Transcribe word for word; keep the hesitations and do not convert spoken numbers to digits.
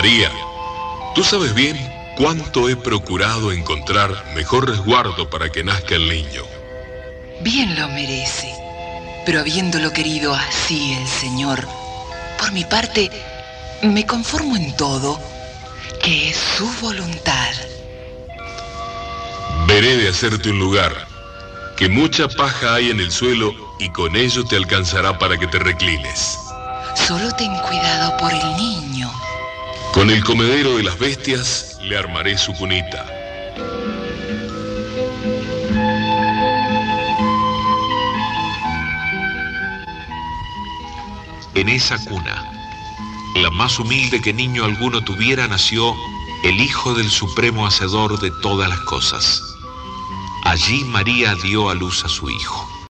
María, tú sabes bien cuánto he procurado encontrar mejor resguardo para que nazca el niño. Bien lo merece, pero habiéndolo querido así el Señor, por mi parte, me conformo en todo, que es su voluntad. Veré de hacerte un lugar, que mucha paja hay en el suelo y con ello te alcanzará para que te reclines. Solo ten cuidado por el niño. Con el comedero de las bestias le armaré su cunita. En esa cuna, la más humilde que niño alguno tuviera, nació el Hijo del Supremo Hacedor de todas las cosas. Allí María dio a luz a su Hijo.